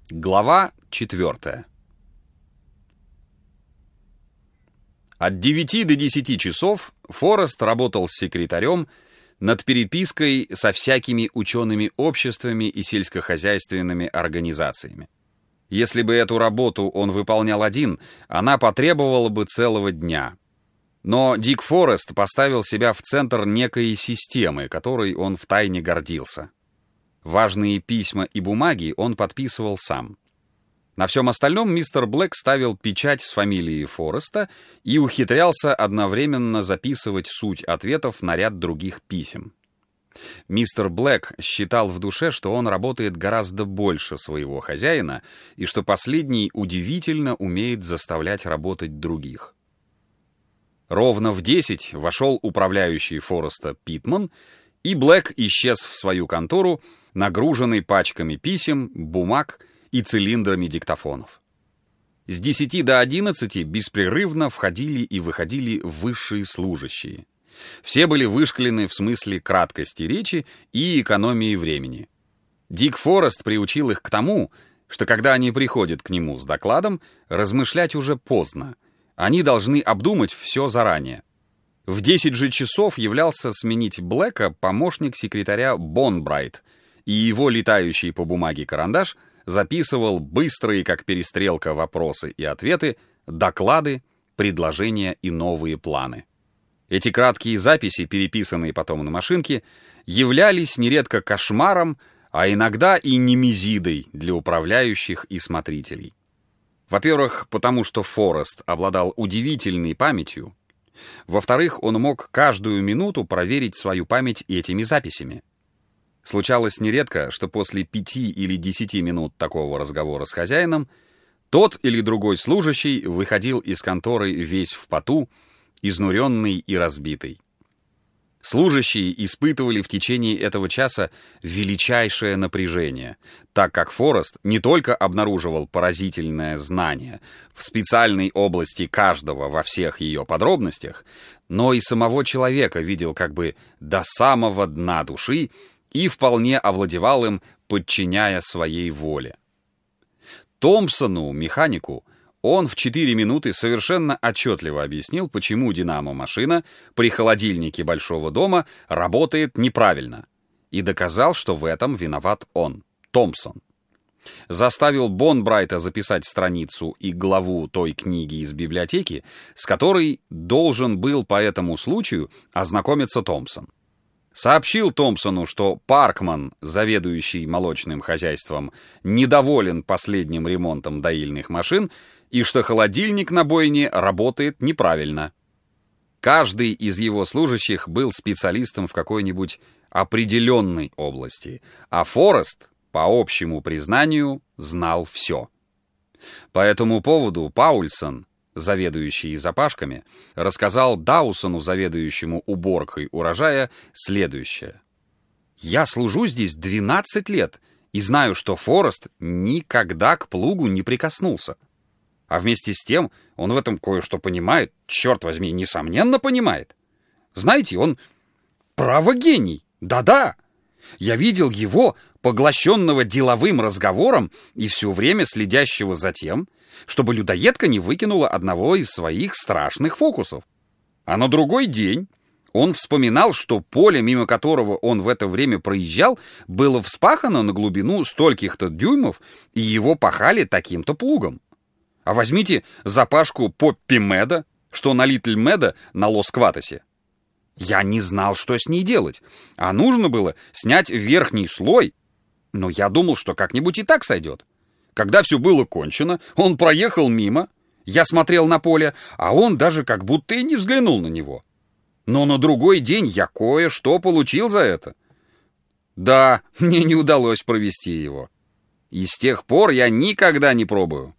Глава 4. От 9 до 10 часов Форест работал с секретарем над перепиской со всякими учеными обществами и сельскохозяйственными организациями. Если бы эту работу он выполнял один, она потребовала бы целого дня. Но Дик Форест поставил себя в центр некой системы, которой он втайне гордился. Важные письма и бумаги он подписывал сам. На всем остальном мистер Блэк ставил печать с фамилией Фореста и ухитрялся одновременно записывать суть ответов на ряд других писем. Мистер Блэк считал в душе, что он работает гораздо больше своего хозяина и что последний удивительно умеет заставлять работать других. Ровно в 10 вошел управляющий Фореста Питман, и Блэк исчез в свою контору, нагруженный пачками писем, бумаг и цилиндрами диктофонов. С 10 до 11 беспрерывно входили и выходили высшие служащие. Все были вышкалены в смысле краткости речи и экономии времени. Дик Форест приучил их к тому, что когда они приходят к нему с докладом, размышлять уже поздно. Они должны обдумать все заранее. В 10 же часов являлся сменить Блэка помощник секретаря Бонбрайт, и его летающий по бумаге карандаш записывал быстрые, как перестрелка, вопросы и ответы, доклады, предложения и новые планы. Эти краткие записи, переписанные потом на машинке, являлись нередко кошмаром, а иногда и немезидой для управляющих и смотрителей. Во-первых, потому что Форест обладал удивительной памятью. Во-вторых, он мог каждую минуту проверить свою память этими записями. Случалось нередко, что после 5 или 10 минут такого разговора с хозяином тот или другой служащий выходил из конторы весь в поту, изнуренный и разбитый. Служащие испытывали в течение этого часа величайшее напряжение, так как Форест не только обнаруживал поразительное знание в специальной области каждого во всех ее подробностях, но и самого человека видел как бы до самого дна души и вполне овладевал им, подчиняя своей воле. Томпсону, механику, он в 4 минуты совершенно отчетливо объяснил, почему динамо-машина при холодильнике большого дома работает неправильно, и доказал, что в этом виноват он, Томпсон. Заставил Бонбрайта записать страницу и главу той книги из библиотеки, с которой должен был по этому случаю ознакомиться Томпсон. Сообщил Томпсону, что Паркман, заведующий молочным хозяйством, недоволен последним ремонтом доильных машин и что холодильник на бойне работает неправильно. Каждый из его служащих был специалистом в какой-нибудь определенной области, а Форест, по общему признанию, знал все. По этому поводу Паульсон, заведующий запашками, рассказал Даусону, заведующему уборкой урожая, следующее. «Я служу здесь 12 лет и знаю, что Форест никогда к плугу не прикоснулся. А вместе с тем он в этом кое-что понимает, черт возьми, несомненно понимает. Знаете, он право гений, да-да. Я видел его, поглощенного деловым разговором и все время следящего за тем, чтобы людоедка не выкинула одного из своих страшных фокусов. А на другой день он вспоминал, что поле, мимо которого он в это время проезжал, было вспахано на глубину стольких-то дюймов, и его пахали таким-то плугом. А возьмите запашку Поппи Меда, что на Литл Меда на Лос-Кватосе. Я не знал, что с ней делать, а нужно было снять верхний слой, но я думал, что как-нибудь и так сойдет. Когда все было кончено, он проехал мимо, я смотрел на поле, а он даже как будто и не взглянул на него. Но на другой день я кое-что получил за это. Да, мне не удалось провести его. И с тех пор я никогда не пробую.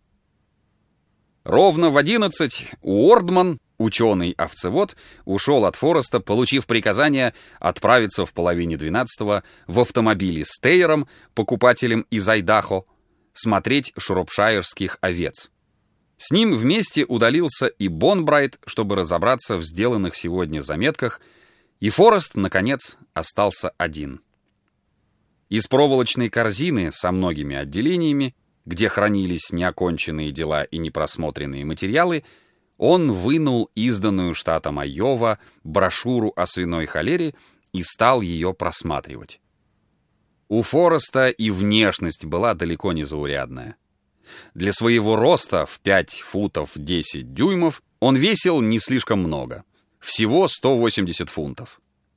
Ровно в 11 Уордман, ученый-овцевод, ушел от Фореста, получив приказание отправиться в половине 12 в автомобиле с Тейером, покупателем из Айдахо, смотреть шропшайрских овец. С ним вместе удалился и Бонбрайт, чтобы разобраться в сделанных сегодня заметках, и Форест, наконец, остался один. Из проволочной корзины со многими отделениями где хранились неоконченные дела и непросмотренные материалы, он вынул изданную штатом Айова брошюру о свиной холере и стал ее просматривать. У Фореста и внешность была далеко не заурядная. Для своего роста в 5 футов 10 дюймов он весил не слишком много, всего 180 фунтов.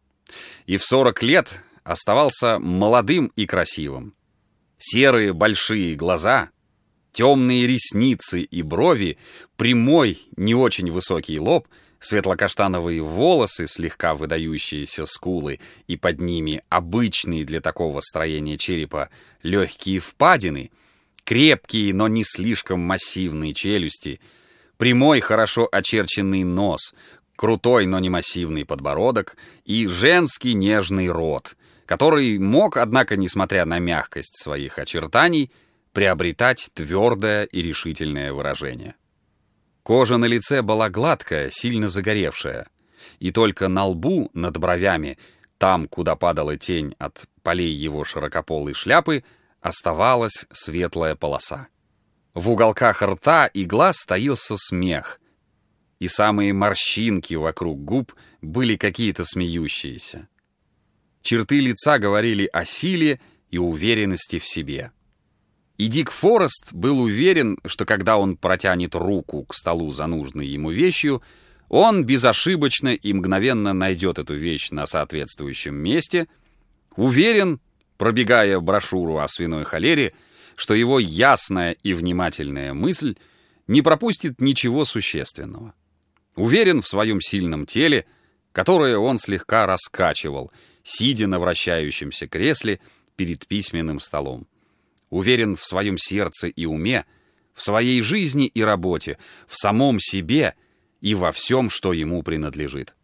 И в 40 лет оставался молодым и красивым. Серые большие глаза, темные ресницы и брови, прямой, не очень высокий лоб, светло-каштановые волосы, слегка выдающиеся скулы, и под ними обычные для такого строения черепа легкие впадины, крепкие, но не слишком массивные челюсти, прямой, хорошо очерченный нос, крутой, но не массивный подбородок и женский нежный рот, который мог, однако, несмотря на мягкость своих очертаний, приобретать твердое и решительное выражение. Кожа на лице была гладкая, сильно загоревшая, и только на лбу, над бровями, там, куда падала тень от полей его широкополой шляпы, оставалась светлая полоса. В уголках рта и глаз таился смех, и самые морщинки вокруг губ были какие-то смеющиеся. Черты лица говорили о силе и уверенности в себе. И Дик Форест был уверен, что когда он протянет руку к столу за нужной ему вещью, он безошибочно и мгновенно найдет эту вещь на соответствующем месте, уверен, пробегая брошюру о свиной холере, что его ясная и внимательная мысль не пропустит ничего существенного. Уверен в своем сильном теле, которое он слегка раскачивал, сидя на вращающемся кресле перед письменным столом. Уверен в своем сердце и уме, в своей жизни и работе, в самом себе и во всем, что ему принадлежит.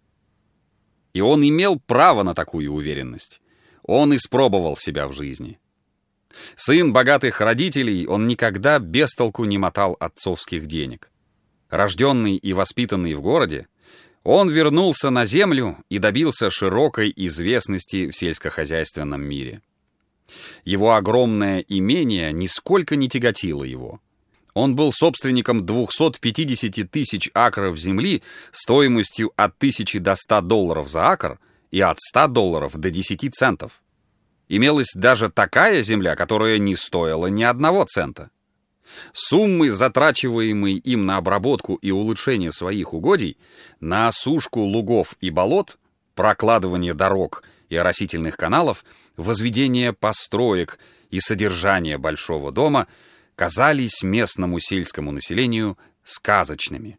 И он имел право на такую уверенность. Он испробовал себя в жизни. Сын богатых родителей, он никогда без толку не мотал отцовских денег. Рожденный и воспитанный в городе, он вернулся на землю и добился широкой известности в сельскохозяйственном мире. Его огромное имение нисколько не тяготило его. Он был собственником 250 тысяч акров земли стоимостью от 1000 до $100 за акр и от $100 до 10 центов. Имелась даже такая земля, которая не стоила ни 1 цента. Суммы, затрачиваемые им на обработку и улучшение своих угодий, на осушку лугов и болот, прокладывание дорог и оросительных каналов, возведение построек и содержание большого дома казались местному сельскому населению сказочными.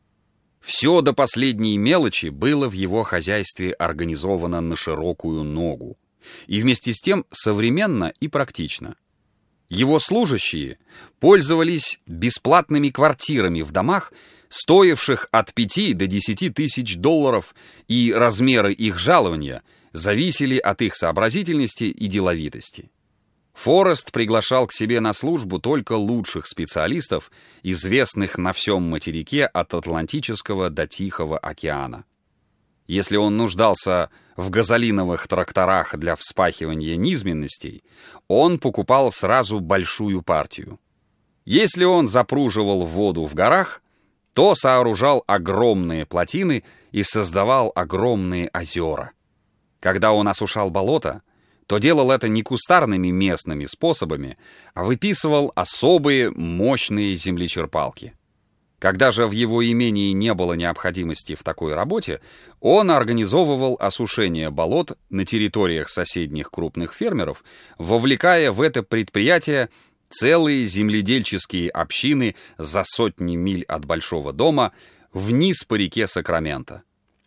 Все до последней мелочи было в его хозяйстве организовано на широкую ногу и вместе с тем современно и практично. Его служащие пользовались бесплатными квартирами в домах, стоивших от 5 до 10 тысяч $, и размеры их жалования зависели от их сообразительности и деловитости. Форест приглашал к себе на службу только лучших специалистов, известных на всем материке от Атлантического до Тихого океана. Если он нуждался в газолиновых тракторах для вспахивания низменностей, он покупал сразу большую партию. Если он запруживал воду в горах, то сооружал огромные плотины и создавал огромные озера. Когда он осушал болото, то делал это не кустарными местными способами, а выписывал особые мощные землечерпалки. Когда же в его имении не было необходимости в такой работе, он организовывал осушение болот на территориях соседних крупных фермеров, вовлекая в это предприятие целые земледельческие общины за сотни миль от большого дома вниз по реке Сакраменто.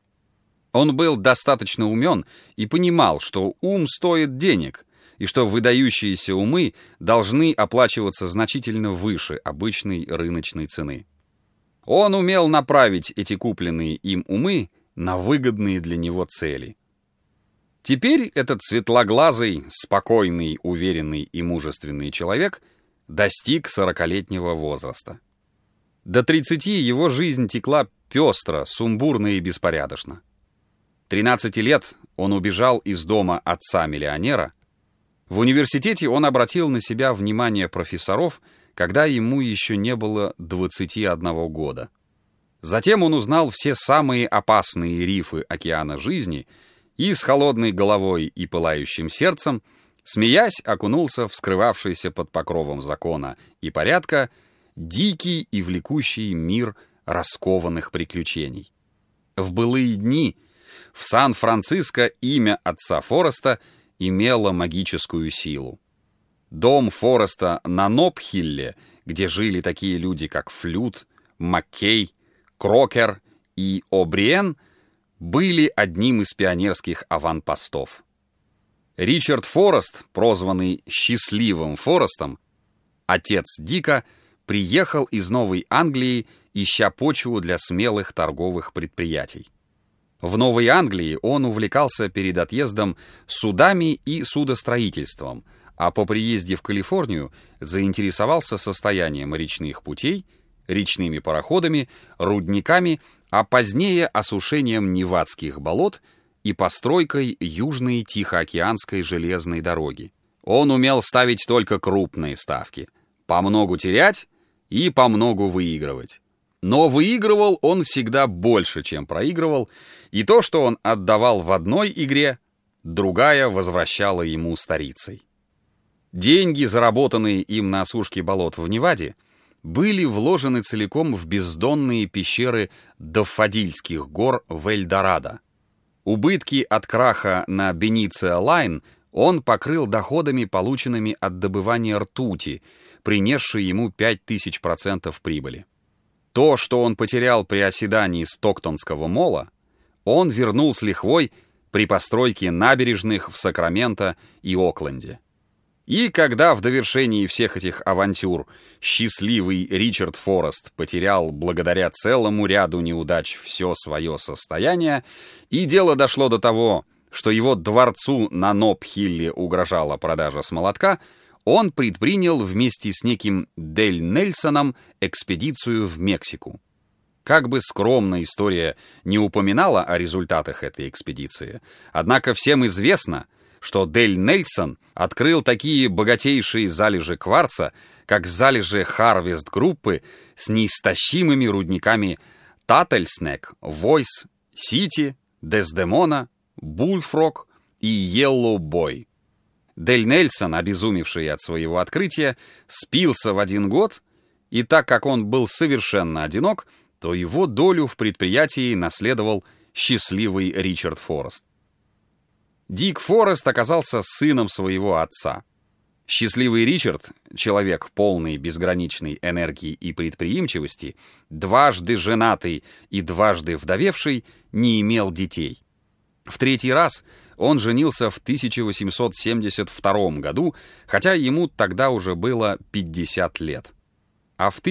Он был достаточно умен и понимал, что ум стоит денег, и что выдающиеся умы должны оплачиваться значительно выше обычной рыночной цены. Он умел направить эти купленные им умы на выгодные для него цели. Теперь этот светлоглазый, спокойный, уверенный и мужественный человек достиг 40-летнего возраста. До 30 его жизнь текла пестро, сумбурно и беспорядочно. 13 лет он убежал из дома отца-миллионера. В университете он обратил на себя внимание профессоров, когда ему еще не было 21 года. Затем он узнал все самые опасные рифы океана жизни и с холодной головой и пылающим сердцем, смеясь, окунулся в скрывавшийся под покровом закона и порядка дикий и влекущий мир раскованных приключений. В былые дни в Сан-Франциско имя отца Фореста имело магическую силу. Дом Фореста на Ноб-Хилле, где жили такие люди, как Флют, Маккей, Крокер и О'Бриен, были одним из пионерских аванпостов. Ричард Форест, прозванный «Счастливым Форестом», отец Дика, приехал из Новой Англии, ища почву для смелых торговых предприятий. В Новой Англии он увлекался перед отъездом судами и судостроительством, а по приезде в Калифорнию заинтересовался состоянием речных путей, речными пароходами, рудниками, а позднее осушением Невадских болот и постройкой Южной Тихоокеанской железной дороги. Он умел ставить только крупные ставки, помногу терять и помногу выигрывать. Но выигрывал он всегда больше, чем проигрывал, и то, что он отдавал в одной игре, другая возвращала ему старицей. Деньги, заработанные им на осушке болот в Неваде, были вложены целиком в бездонные пещеры Даффодильских гор в Эльдорадо. Убытки от краха на Бенициа Лайн он покрыл доходами, полученными от добывания ртути, принесшей ему 5000% прибыли. То, что он потерял при оседании Стоктонского мола, он вернул с лихвой при постройке набережных в Сакраменто и Окленде. И когда в довершении всех этих авантюр счастливый Ричард Форест потерял благодаря целому ряду неудач все свое состояние, и дело дошло до того, что его дворцу на Ноб-Хилле угрожала продажа с молотка, он предпринял вместе с неким Дель Нельсоном экспедицию в Мексику. Как бы скромно история не упоминала о результатах этой экспедиции, однако всем известно, что Дель Нельсон открыл такие богатейшие залежи кварца, как залежи Харвест-группы с неистощимыми рудниками Таттлснек, Войс, Сити, Дездемона, Бульфрог и Йеллоу-Бой. Дель Нельсон, обезумевший от своего открытия, спился в один год, и так как он был совершенно одинок, то его долю в предприятии наследовал счастливый Ричард Форест. Дик Форест оказался сыном своего отца. Счастливый Ричард, человек полный безграничной энергии и предприимчивости, дважды женатый и дважды вдовевший, не имел детей. В третий раз он женился в 1872 году, хотя ему тогда уже было 50 лет. А в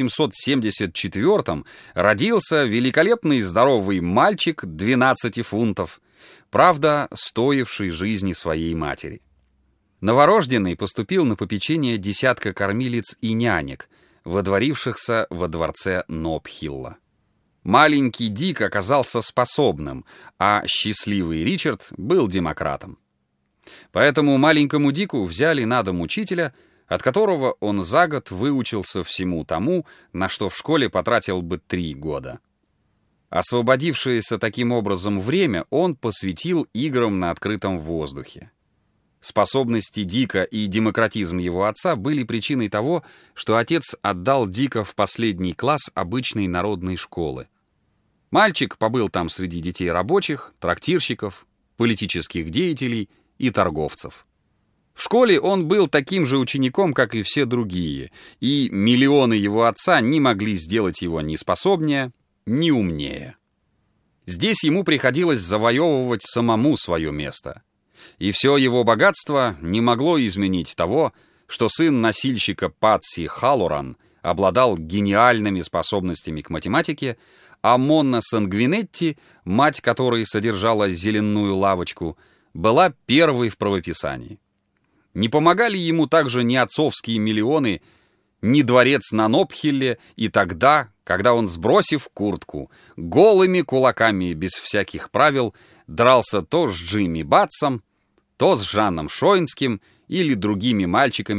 1874 родился великолепный здоровый мальчик 12 фунтов, правда, стоивший жизни своей матери. Новорожденный поступил на попечение десятка кормилиц и нянек, водворившихся во дворце Ноб-Хилла. Маленький Дик оказался способным, а счастливый Ричард был демократом. Поэтому маленькому Дику взяли на дом учителя, от которого он за год выучился всему тому, на что в школе потратил бы 3 года. Освободившееся таким образом время он посвятил играм на открытом воздухе. Способности Дика и демократизм его отца были причиной того, что отец отдал Дика в последний класс обычной народной школы. Мальчик побыл там среди детей рабочих, трактирщиков, политических деятелей и торговцев. В школе он был таким же учеником, как и все другие, и миллионы его отца не могли сделать его ни способнее, ни умнее. Здесь ему приходилось завоевывать самому свое место, и все его богатство не могло изменить того, что сын носильщика Патси Халлоран обладал гениальными способностями к математике, а Монна Сангвинетти, мать которой содержала зеленую лавочку, была первой в правописании. Не помогали ему также ни отцовские миллионы, ни дворец на Ноб-Хилле и тогда, когда он, сбросив куртку, голыми кулаками без всяких правил дрался то с Джимми Батсом, то с Жаном Шойнским или другими мальчиками,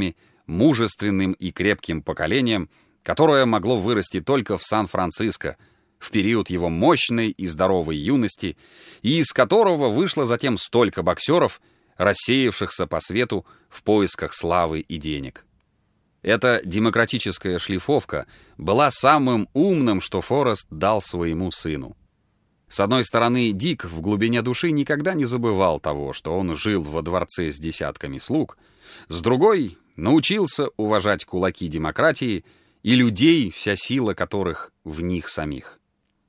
мужественным и крепким поколением, которое могло вырасти только в Сан-Франциско, в период его мощной и здоровой юности, и из которого вышло затем столько боксеров, рассеявшихся по свету в поисках славы и денег. Эта демократическая шлифовка была самым умным, что Форест дал своему сыну. С одной стороны, Дик в глубине души никогда не забывал того, что он жил во дворце с десятками слуг, с другой — научился уважать кулаки демократии и людей, вся сила которых в них самих.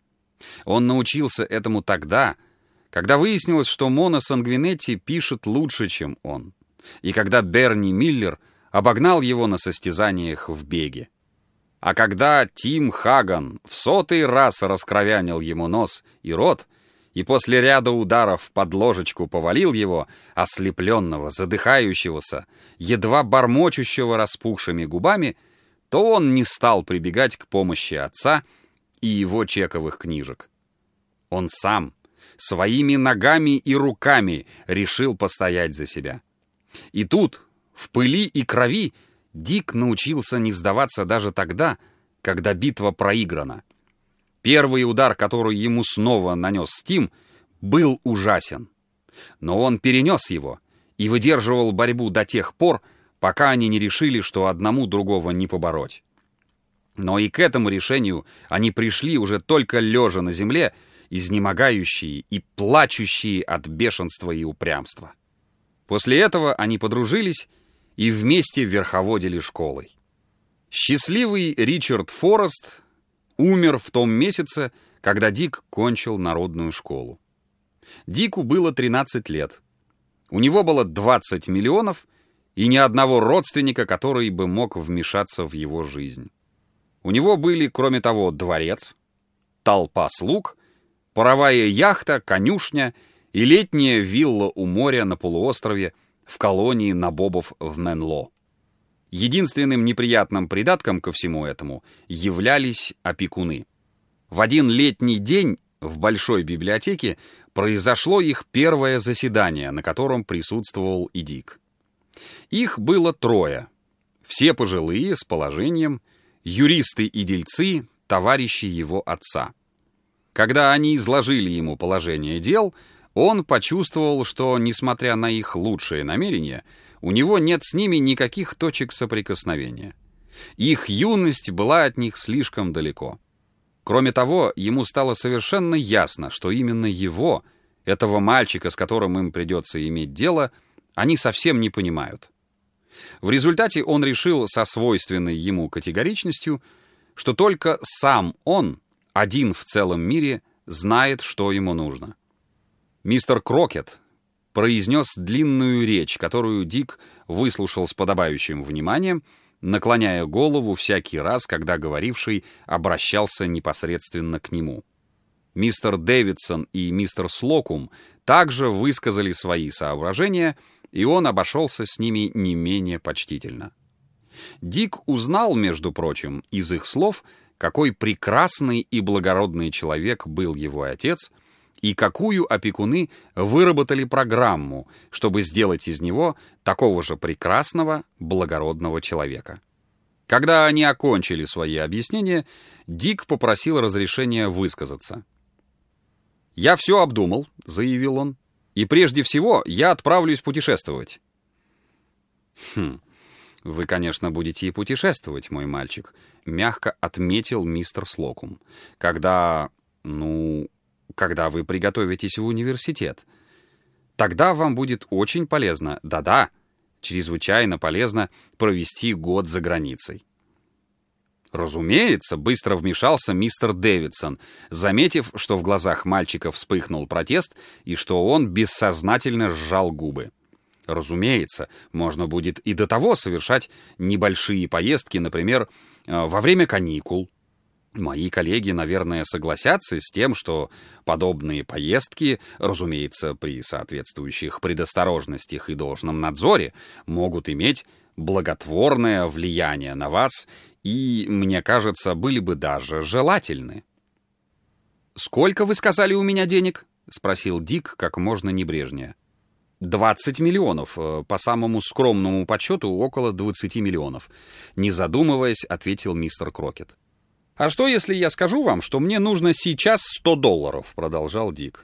Он научился этому тогда, когда выяснилось, что Моно Сангвинетти пишет лучше, чем он, и когда Берни Миллер обогнал его на состязаниях в беге. А когда Тим Хаган в 100-й раз раскровянил ему нос и рот, и после ряда ударов под ложечку повалил его, ослепленного, задыхающегося, едва бормочущего распухшими губами, то он не стал прибегать к помощи отца и его чековых книжек. Он сам, своими ногами и руками решил постоять за себя. И тут, в пыли и крови, Дик научился не сдаваться даже тогда, когда битва проиграна. Первый удар, который ему снова нанес Тим, был ужасен. Но он перенес его и выдерживал борьбу до тех пор, пока они не решили, что одному другого не побороть. Но и к этому решению они пришли уже только лежа на земле, изнемогающие и плачущие от бешенства и упрямства. После этого они подружились и вместе верховодили школой. Счастливый Ричард Форест умер в том месяце, когда Дик кончил народную школу. Дику было 13 лет. У него было 20 миллионов и ни одного родственника, который бы мог вмешаться в его жизнь. У него были, кроме того, дворец, толпа слуг, паровая яхта, конюшня и летняя вилла у моря на полуострове в колонии набобов в Менло. Единственным неприятным придатком ко всему этому являлись опекуны. В один летний день в большой библиотеке произошло их первое заседание, на котором присутствовал и Дик. Их было 3, все пожилые, с положением, юристы и дельцы, товарищи его отца. Когда они изложили ему положение дел, он почувствовал, что, несмотря на их лучшие намерения, у него нет с ними никаких точек соприкосновения. Их юность была от них слишком далеко. Кроме того, ему стало совершенно ясно, что именно его, этого мальчика, с которым им придется иметь дело, они совсем не понимают. В результате он решил со свойственной ему категоричностью, что только сам он, один в целом мире, знает, что ему нужно. Мистер Крокет произнес длинную речь, которую Дик выслушал с подобающим вниманием, наклоняя голову всякий раз, когда говоривший обращался непосредственно к нему. Мистер Дэвидсон и мистер Слокум также высказали свои соображения, и он обошелся с ними не менее почтительно. Дик узнал, между прочим, из их слов, какой прекрасный и благородный человек был его отец, и какую опекуны выработали программу, чтобы сделать из него такого же прекрасного, благородного человека. Когда они окончили свои объяснения, Дик попросил разрешения высказаться. «Я все обдумал», — заявил он, — «и прежде всего я отправлюсь путешествовать». «Вы, конечно, будете и путешествовать, мой мальчик», — мягко отметил мистер Слокум, «когда вы приготовитесь в университет. Тогда вам будет очень полезно, да-да, чрезвычайно полезно провести год за границей». «Разумеется», — быстро вмешался мистер Дэвидсон, заметив, что в глазах мальчика вспыхнул протест и что он бессознательно сжал губы. «Разумеется, можно будет и до того совершать небольшие поездки, например, во время каникул. Мои коллеги, наверное, согласятся с тем, что подобные поездки, разумеется, при соответствующих предосторожностях и должном надзоре, могут иметь благотворное влияние на вас и, мне кажется, были бы даже желательны». «Сколько, вы сказали, у меня денег?» — спросил Дик как можно небрежнее. 20 миллионов, по самому скромному подсчету около 20 миллионов. Не задумываясь, ответил мистер Крокет. «А что, если я скажу вам, что мне нужно сейчас $100?» продолжал Дик.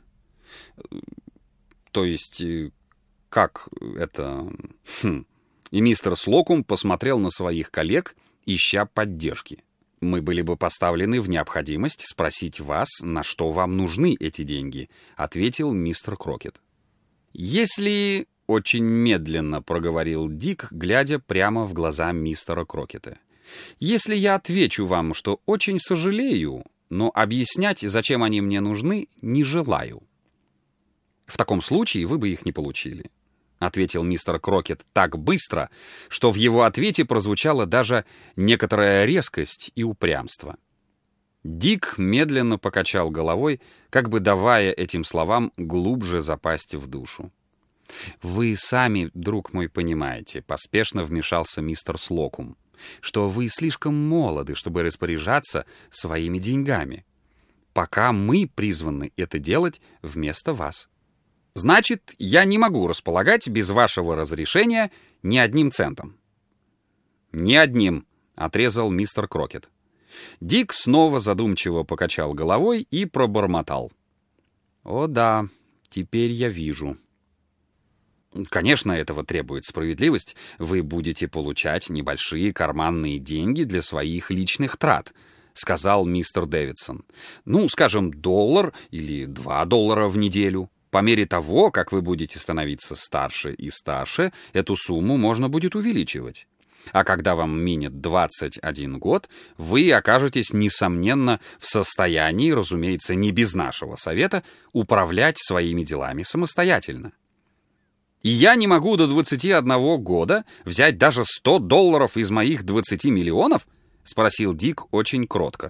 «То есть, как это...» И мистер Слокум посмотрел на своих коллег, ища поддержки. «Мы были бы поставлены в необходимость спросить вас, на что вам нужны эти деньги», — ответил мистер Крокет. «Если...» — очень медленно проговорил Дик, глядя прямо в глаза мистера Крокета. «Если я отвечу вам, что очень сожалею, но объяснять, зачем они мне нужны, не желаю». «В таком случае вы бы их не получили», — ответил мистер Крокет так быстро, что в его ответе прозвучала даже некоторая резкость и упрямство. Дик медленно покачал головой, как бы давая этим словам глубже запасть в душу. «Вы сами, друг мой, понимаете», — поспешно вмешался мистер Слокум, «что вы слишком молоды, чтобы распоряжаться своими деньгами, пока мы призваны это делать вместо вас. Значит, я не могу располагать без вашего разрешения ни одним центом». «Ни одним», — отрезал мистер Крокет. Дик снова задумчиво покачал головой и пробормотал. «О да, теперь я вижу». «Конечно, этого требует справедливость. Вы будете получать небольшие карманные деньги для своих личных трат», — сказал мистер Дэвидсон. «Ну, скажем, $1 или $2 в неделю. По мере того, как вы будете становиться старше и старше, эту сумму можно будет увеличивать. А когда вам минет 21 год, вы окажетесь, несомненно, в состоянии, разумеется, не без нашего совета, управлять своими делами самостоятельно. И я не могу до 21 года взять даже $100 из моих 20 миллионов?» — спросил Дик очень кротко.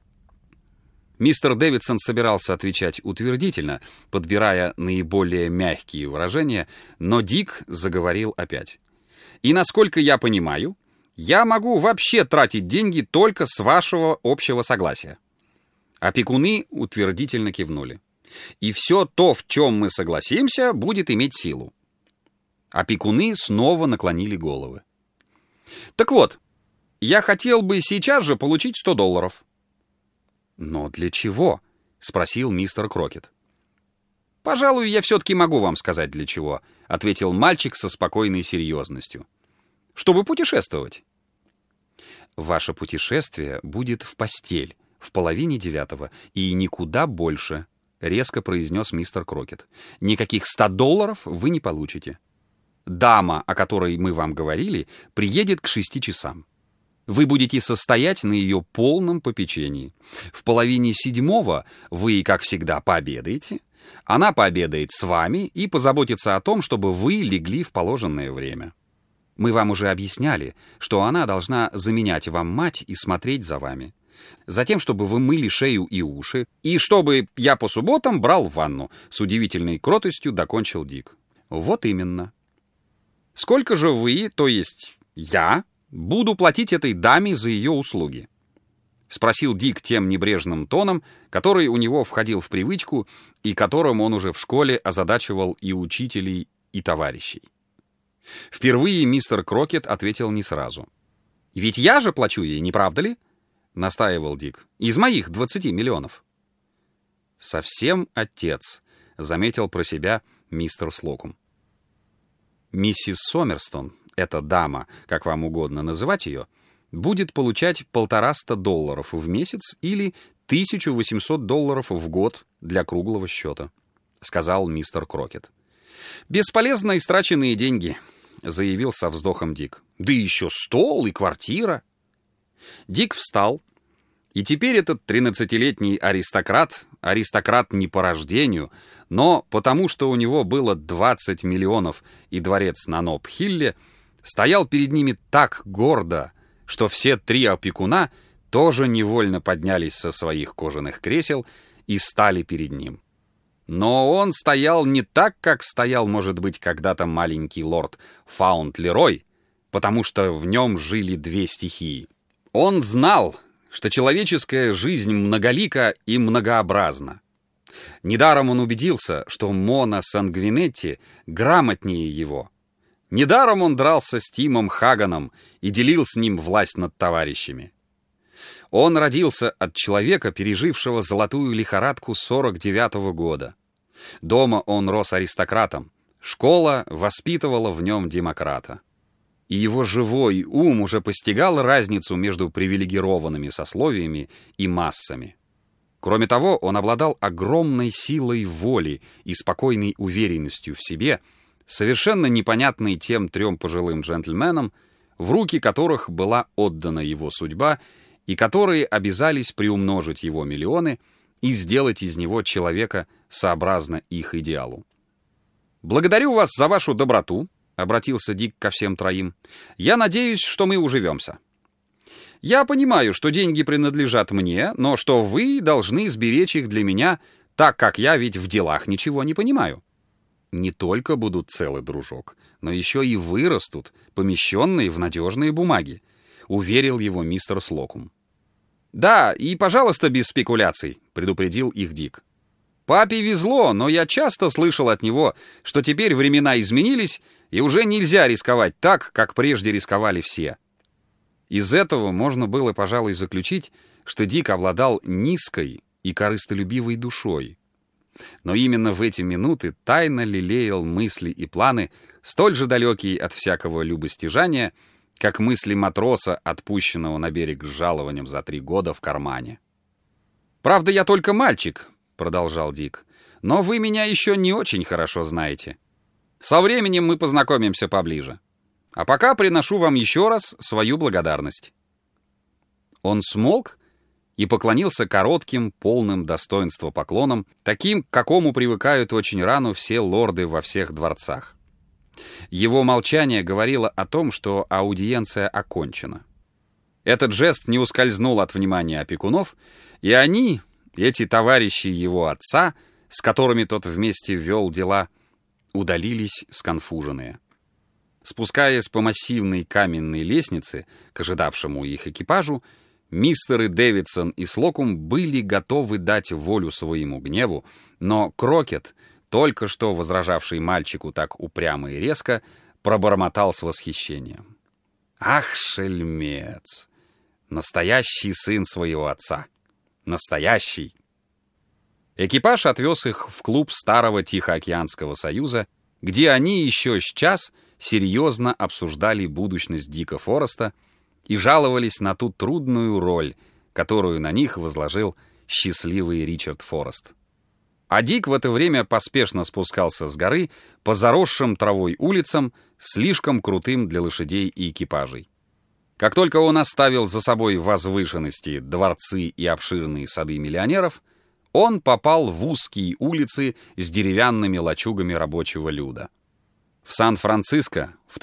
Мистер Дэвидсон собирался отвечать утвердительно, подбирая наиболее мягкие выражения, но Дик заговорил опять. «И насколько я понимаю, я могу вообще тратить деньги только с вашего общего согласия». Опекуны утвердительно кивнули. «И все то, в чем мы согласимся, будет иметь силу». Опекуны снова наклонили головы. «Так вот, я хотел бы сейчас же получить $100. «Но для чего?» — спросил мистер Крокет. «Пожалуй, я все-таки могу вам сказать, для чего», — ответил мальчик со спокойной серьезностью. «Чтобы путешествовать». «Ваше путешествие будет в постель в 8:30 и никуда больше», — резко произнес мистер Крокет. «Никаких $100 вы не получите. Дама, о которой мы вам говорили, приедет к 6 часам. Вы будете состоять на ее полном попечении. В 6:30 вы, как всегда, пообедаете. Она пообедает с вами и позаботится о том, чтобы вы легли в положенное время. Мы вам уже объясняли, что она должна заменять вам мать и смотреть за вами. Затем, чтобы вы мыли шею и уши, и чтобы я по субботам брал ванну», — с удивительной кротостью докончил Дик. «Вот именно». «Сколько же вы, то есть я, буду платить этой даме за ее услуги?» — спросил Дик тем небрежным тоном, который у него входил в привычку и которым он уже в школе озадачивал и учителей, и товарищей. Впервые мистер Крокет ответил не сразу. «Ведь я же плачу ей, не правда ли?» — настаивал Дик. «Из моих 20 миллионов». «Совсем отец», — заметил про себя мистер Слокум. «Миссис Сомерстон, эта дама, как вам угодно называть ее, будет получать $150 в месяц или $1800 в год для круглого счета», — сказал мистер Крокет. «Бесполезно истраченные деньги», — заявил со вздохом Дик. «Да еще стол и квартира». Дик встал, и теперь этот 13-летний аристократ не по рождению, но потому что у него было 20 миллионов и дворец на Ноб-Хилле, стоял перед ними так гордо, что все 3 опекуна тоже невольно поднялись со своих кожаных кресел и стали перед ним. Но он стоял не так, как стоял, может быть, когда-то маленький лорд Фаунд-Лерой, потому что в нем жили 2 стихии. Он знал, что человеческая жизнь многолика и многообразна. Недаром он убедился, что Мона Сангвинетти грамотнее его. Недаром он дрался с Тимом Хаганом и делил с ним власть над товарищами. Он родился от человека, пережившего золотую лихорадку 49-го года. Дома он рос аристократом, школа воспитывала в нем демократа. И его живой ум уже постигал разницу между привилегированными сословиями и массами. Кроме того, он обладал огромной силой воли и спокойной уверенностью в себе, совершенно непонятной тем трем пожилым джентльменам, в руки которых была отдана его судьба и которые обязались приумножить его миллионы и сделать из него человека сообразно их идеалу. «Благодарю вас за вашу доброту», — обратился Дик ко всем троим. «Я надеюсь, что мы уживемся. Я понимаю, что деньги принадлежат мне, но что вы должны сберечь их для меня, так как я ведь в делах ничего не понимаю. Не только будут целы, дружок, но еще и вырастут, помещенные в надежные бумаги», — уверил его мистер Слокум. «Да, и, пожалуйста, без спекуляций», — предупредил их Дик. «Папе везло, но я часто слышал от него, что теперь времена изменились, и уже нельзя рисковать так, как прежде рисковали все». Из этого можно было, пожалуй, заключить, что Дик обладал низкой и корыстолюбивой душой. Но именно в эти минуты тайно лелеял мысли и планы, столь же далекие от всякого любостяжания, как мысли матроса, отпущенного на берег с жалованием за 3 года в кармане. «Правда, я только мальчик», — продолжал Дик, — «но вы меня еще не очень хорошо знаете. Со временем мы познакомимся поближе. А пока приношу вам еще раз свою благодарность». Он смолк и поклонился коротким, полным достоинства поклоном, таким, к какому привыкают очень рано все лорды во всех дворцах. Его молчание говорило о том, что аудиенция окончена. Этот жест не ускользнул от внимания опекунов, и они, эти товарищи его отца, с которыми тот вместе вел дела, удалились сконфуженные. Спускаясь по массивной каменной лестнице к ожидавшему их экипажу, мистеры Дэвидсон и Слокум были готовы дать волю своему гневу, но Крокет, только что возражавший мальчику так упрямо и резко, пробормотал с восхищением: «Ах, шельмец! Настоящий сын своего отца! Настоящий!» Экипаж отвез их в клуб Старого Тихоокеанского союза, где они еще с час серьезно обсуждали будущность Дика Фореста и жаловались на ту трудную роль, которую на них возложил счастливый Ричард Форест. А Дик в это время поспешно спускался с горы по заросшим травой улицам, слишком крутым для лошадей и экипажей. Как только он оставил за собой возвышенности, дворцы и обширные сады миллионеров, он попал в узкие улицы с деревянными лачугами рабочего люда. В Сан-Франциско в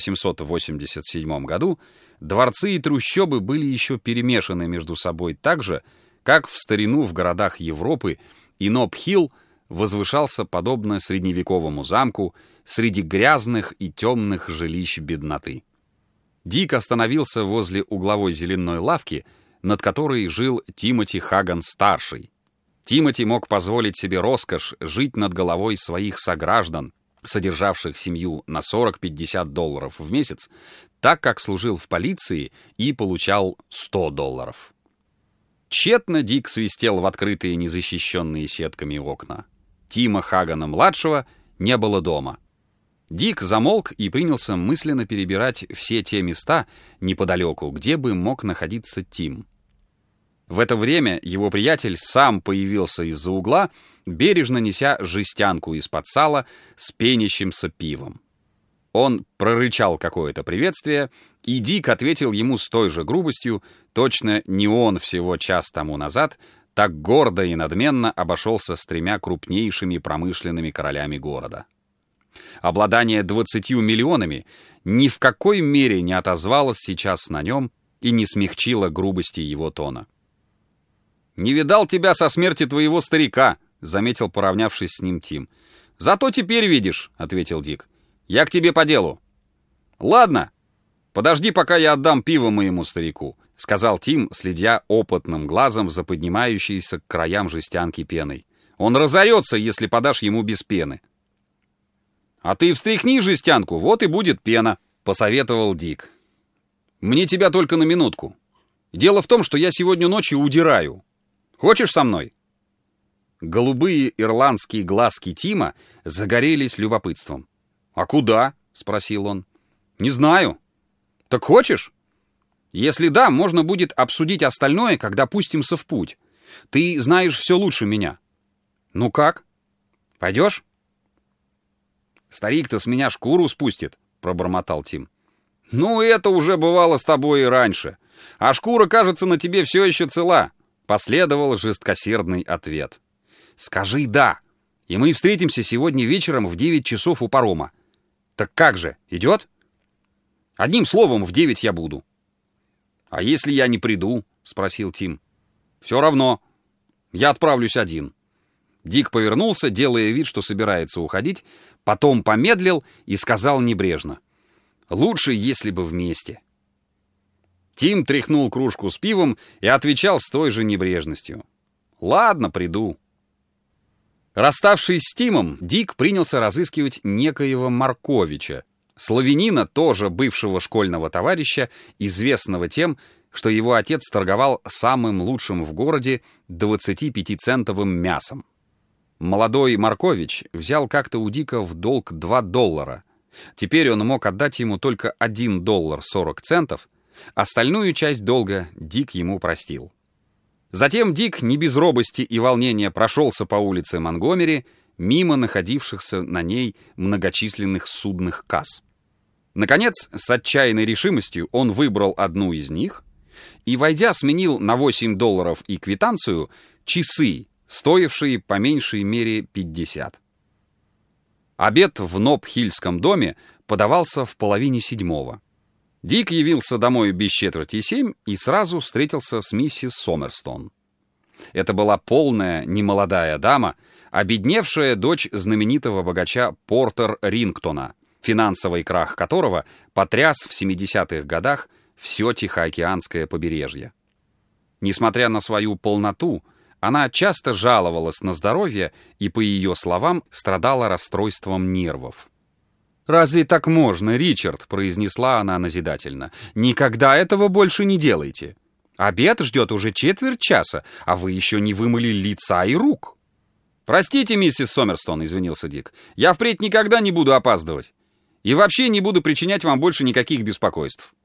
1887 году дворцы и трущобы были еще перемешаны между собой так же, как в старину в городах Европы, и Ноб-Хилл возвышался подобно средневековому замку среди грязных и темных жилищ бедноты. Дик остановился возле угловой зеленой лавки, над которой жил Тимоти Хаган-старший. Тимоти мог позволить себе роскошь жить над головой своих сограждан, содержавших семью на $40-50 в месяц, так как служил в полиции и получал $100. Тщетно Дик свистел в открытые незащищенные сетками окна. Тима Хагана-младшего не было дома. Дик замолк и принялся мысленно перебирать все те места неподалеку, где бы мог находиться Тим. В это время его приятель сам появился из-за угла, бережно неся жестянку из-под сала с пенящимся пивом. Он прорычал какое-то приветствие, и Дик ответил ему с той же грубостью, точно не он всего час тому назад так гордо и надменно обошелся с 3 крупнейшими промышленными королями города. Обладание 20 миллионами ни в какой мере не отозвалось сейчас на нем и не смягчило грубости его тона. «Не видал тебя со смерти твоего старика», — заметил, поравнявшись с ним Тим. «Зато теперь видишь», — ответил Дик. «Я к тебе по делу». «Ладно, подожди, пока я отдам пиво моему старику», — сказал Тим, следя опытным глазом за поднимающейся к краям жестянки пеной. Он разорется, если подашь ему без пены. А ты встряхни жестянку, вот и будет пена, посоветовал Дик. Мне тебя только на минутку. Дело в том, что я сегодня ночью удираю. Хочешь со мной? Голубые ирландские глазки Тима загорелись любопытством. «А куда?» — спросил он. «Не знаю». «Так хочешь?» «Если да, можно будет обсудить остальное, когда пустимся в путь. Ты знаешь все лучше меня». «Ну как? Пойдешь?» «Старик-то с меня шкуру спустит», — пробормотал Тим. «Ну, это уже бывало с тобой и раньше. А шкура, кажется, на тебе все еще цела», — последовал жесткосердный ответ. «Скажи «да», и мы встретимся сегодня вечером в 9 часов у парома. Так как же, идет?» «Одним словом, в 9 я буду». «А если я не приду?» — спросил Тим. «Все равно. Я отправлюсь один». Дик повернулся, делая вид, что собирается уходить, потом помедлил и сказал небрежно. «Лучше, если бы вместе». Тим тряхнул кружку с пивом и отвечал с той же небрежностью. «Ладно, приду». Расставшись с Тимом, Дик принялся разыскивать некоего Марковича, славянина, тоже бывшего школьного товарища, известного тем, что его отец торговал самым лучшим в городе 25-центовым мясом. Молодой Маркович взял как-то у Дика в долг $2. Теперь он мог отдать ему только $1.40, остальную часть долга Дик ему простил. Затем Дик не без робости и волнения прошелся по улице Монгомери, мимо находившихся на ней многочисленных судных касс. Наконец, с отчаянной решимостью он выбрал одну из них и, войдя, сменил на $8 и квитанцию часы, стоившие по меньшей мере 50. Обед в Ноб-Хиллском доме подавался в 6:30. Дик явился домой без 6:45 и сразу встретился с миссис Сомерстон. Это была полная, немолодая дама, обедневшая дочь знаменитого богача Портер Рингтона, финансовый крах которого потряс в 70-х годах все Тихоокеанское побережье. Несмотря на свою полноту, она часто жаловалась на здоровье и, по ее словам, страдала расстройством нервов. «Разве так можно, Ричард?» — произнесла она назидательно. «Никогда этого больше не делайте. Обед ждет уже 1/4 часа, а вы еще не вымыли лица и рук». «Простите, миссис Сомерстон», — извинился Дик. «Я впредь никогда не буду опаздывать. И вообще не буду причинять вам больше никаких беспокойств».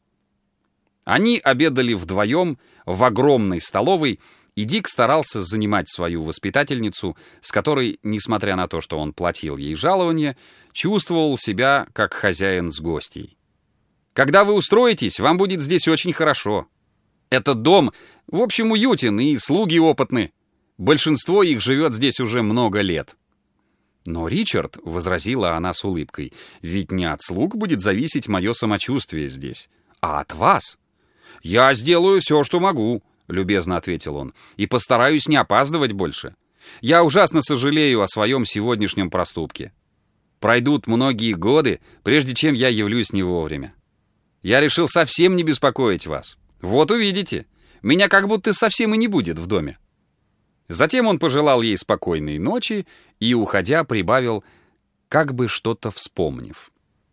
Они обедали вдвоем в огромной столовой, и Дик старался занимать свою воспитательницу, с которой, несмотря на то, что он платил ей жалование, чувствовал себя как хозяин с гостьей. «Когда вы устроитесь, вам будет здесь очень хорошо. Этот дом, в общем, уютен, и слуги опытны. Большинство их живет здесь уже много лет». «Но, Ричард», — возразила она с улыбкой, — «ведь не от слуг будет зависеть мое самочувствие здесь, а от вас». «Я сделаю все, что могу», — любезно ответил он, — «и постараюсь не опаздывать больше. Я ужасно сожалею о своем сегодняшнем проступке. Пройдут многие годы, прежде чем я явлюсь не вовремя. Я решил совсем не беспокоить вас. Вот увидите, меня как будто совсем и не будет в доме». Затем он пожелал ей спокойной ночи и, уходя, прибавил, как бы что-то вспомнив.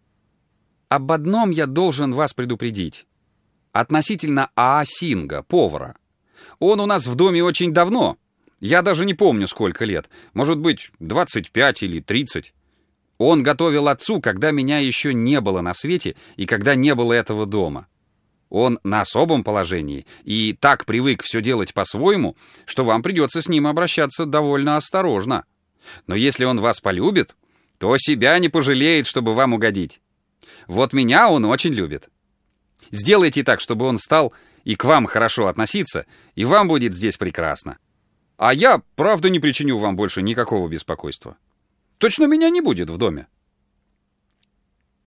«Об одном я должен вас предупредить. Относительно Аасинга, повара. Он у нас в доме очень давно. Я даже не помню, сколько лет. Может быть, 25 или 30. Он готовил отцу, когда меня еще не было на свете и когда не было этого дома. Он на особом положении и так привык все делать по-своему, что вам придется с ним обращаться довольно осторожно. Но если он вас полюбит, то себя не пожалеет, чтобы вам угодить. Вот меня он очень любит. Сделайте так, чтобы он стал и к вам хорошо относиться, и вам будет здесь прекрасно. А я, правда, не причиню вам больше никакого беспокойства. Точно меня не будет в доме».